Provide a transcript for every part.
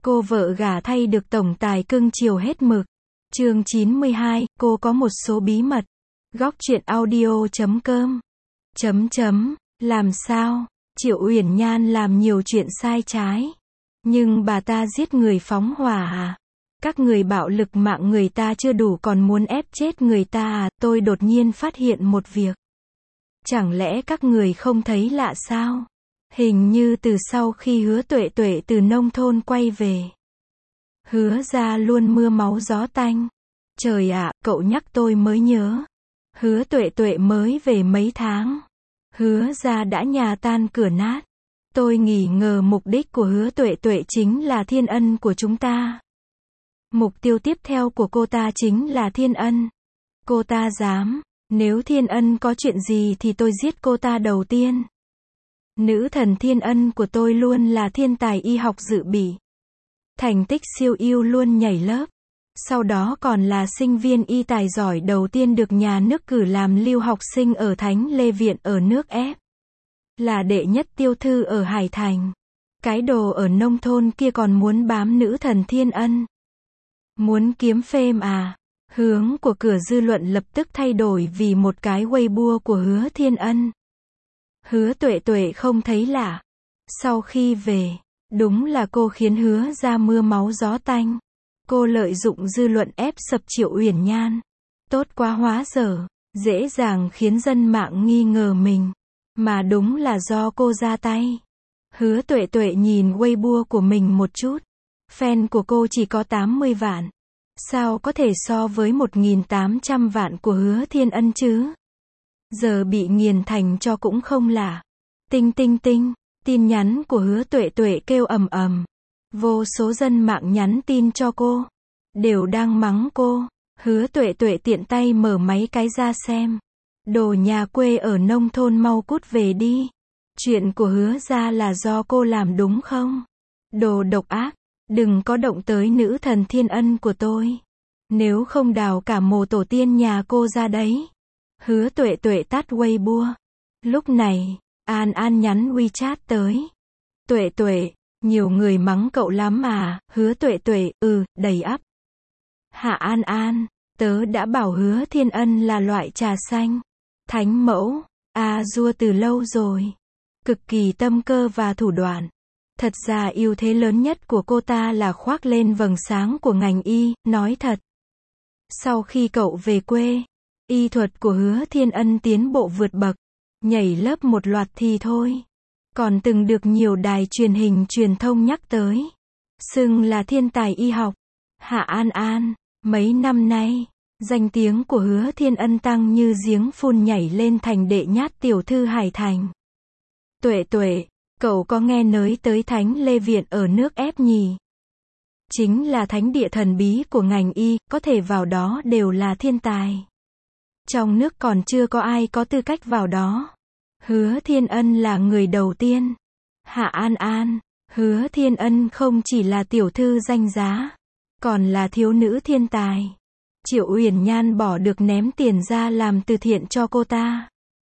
Cô vợ gả thay được tổng tài cưng chiều hết mực. Chương 92, cô có một số bí mật. Góc truyện audio.com. Làm sao? Triệu Uyển Nhan làm nhiều chuyện sai trái. Nhưng bà ta giết người phóng hỏa à? Các người bạo lực mạng người ta chưa đủ còn muốn ép chết người ta à? Tôi đột nhiên phát hiện một việc. Chẳng lẽ các người không thấy lạ sao? Hình như từ sau khi Hứa Tuệ Tuệ từ nông thôn quay về, Hứa ra luôn mưa máu gió tanh. Trời ạ, cậu nhắc tôi mới nhớ. Hứa Tuệ Tuệ mới về mấy tháng, Hứa ra đã nhà tan cửa nát. Tôi nghi ngờ mục đích của Hứa Tuệ Tuệ chính là Thiên Ân của chúng ta. Mục tiêu tiếp theo của cô ta chính là Thiên Ân. Cô ta dám, nếu Thiên Ân có chuyện gì thì tôi giết cô ta đầu tiên. Nữ thần Thiên Ân của tôi luôn là thiên tài y học dự bị. Thành tích siêu ưu luôn nhảy lớp. Sau đó còn là sinh viên y tài giỏi đầu tiên được nhà nước cử làm lưu học sinh ở Thánh Lê Viện ở nước ép. Là đệ nhất tiêu thư ở Hải Thành. Cái đồ ở nông thôn kia còn muốn bám nữ thần Thiên Ân. Muốn kiếm fame à? Hướng của cửa dư luận lập tức thay đổi vì một cái Weibo của Hứa Thiên Ân. Hứa Tuệ Tuệ không thấy lạ. Sau khi về, đúng là cô khiến Hứa ra mưa máu gió tanh. Cô lợi dụng dư luận ép sập Triệu Uyển Nhan. Tốt quá hóa dở, dễ dàng khiến dân mạng nghi ngờ mình. Mà đúng là do cô ra tay. Hứa Tuệ Tuệ nhìn Weibo của mình một chút. Fan của cô chỉ có 80 vạn. Sao có thể so với 1.800 vạn của Hứa Thiên Ân chứ? Giờ bị nghiền thành cho cũng không lạ. Tinh, tin nhắn của Hứa Tuệ Tuệ kêu ầm ầm. Vô số dân mạng nhắn tin cho cô. Đều đang mắng cô. Hứa Tuệ Tuệ tiện tay mở máy cái ra xem. Đồ nhà quê ở nông thôn mau cút về đi. Chuyện của Hứa ra là do cô làm đúng không? Đồ độc ác. Đừng có động tới nữ thần Thiên Ân của tôi. Nếu không đào cả mồ tổ tiên nhà cô ra đấy. Hứa Tuệ Tuệ tắt Weibo. Lúc này, An An nhắn WeChat tới. Tuệ Tuệ, nhiều người mắng cậu lắm à? Hứa Tuệ Tuệ, đầy ắp. Hạ An An, tớ đã bảo Hứa Thiên Ân là loại trà xanh. Thánh mẫu, Azure từ lâu rồi. Cực kỳ tâm cơ và thủ đoạn. Thật ra ưu thế lớn nhất của cô ta là khoác lên vầng sáng của ngành y, nói thật. Sau khi cậu về quê, y thuật của Hứa Thiên Ân tiến bộ vượt bậc, nhảy lớp một loạt thì thôi. Còn từng được nhiều đài truyền hình truyền thông nhắc tới. Xưng là thiên tài y học. Hạ An An, mấy năm nay, danh tiếng của Hứa Thiên Ân tăng như giếng phun nhảy lên thành đệ nhát tiểu thư Hải Thành. Tuệ Tuệ, cậu có nghe nói tới Thánh Lê Viện ở nước ép nhỉ? Chính là thánh địa thần bí của ngành y, có thể vào đó đều là thiên tài. Trong nước còn chưa có ai có tư cách vào đó. Hứa Thiên Ân là người đầu tiên. Hạ An An, Hứa Thiên Ân không chỉ là tiểu thư danh giá, còn là thiếu nữ thiên tài. Triệu Uyển Nhan bỏ được ném tiền ra làm từ thiện cho cô ta.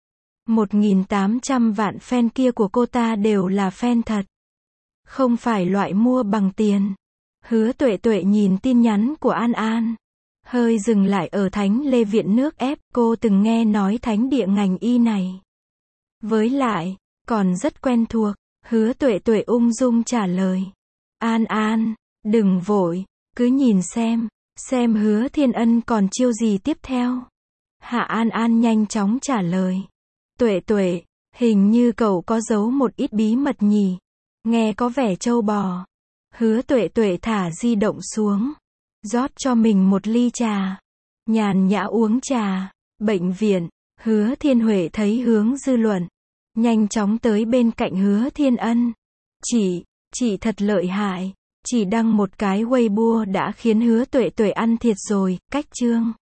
1.800 vạn fan kia của cô ta đều là fan thật. Không phải loại mua bằng tiền. Hứa Tuệ Tuệ nhìn tin nhắn của An An. Hơi dừng lại ở Thánh Lê Viện nước ép, cô từng nghe nói thánh địa ngành y này. Với lại, còn rất quen thuộc. Hứa Tuệ Tuệ ung dung trả lời. An An, đừng vội, cứ nhìn xem Hứa Thiên Ân còn chiêu gì tiếp theo. Hạ An An nhanh chóng trả lời. Tuệ Tuệ, hình như cậu có giấu một ít bí mật nhỉ? Nghe có vẻ trâu bò. Hứa Tuệ Tuệ thả di động xuống. Rót cho mình một ly trà. Nhàn nhã uống trà. Bệnh viện, Hứa Thiên Huệ thấy hướng dư luận. Nhanh chóng tới bên cạnh Hứa Thiên Ân. Chị thật lợi hại. Chỉ đăng một cái Weibo đã khiến Hứa Tuệ Tuệ ăn thiệt rồi, cách chương.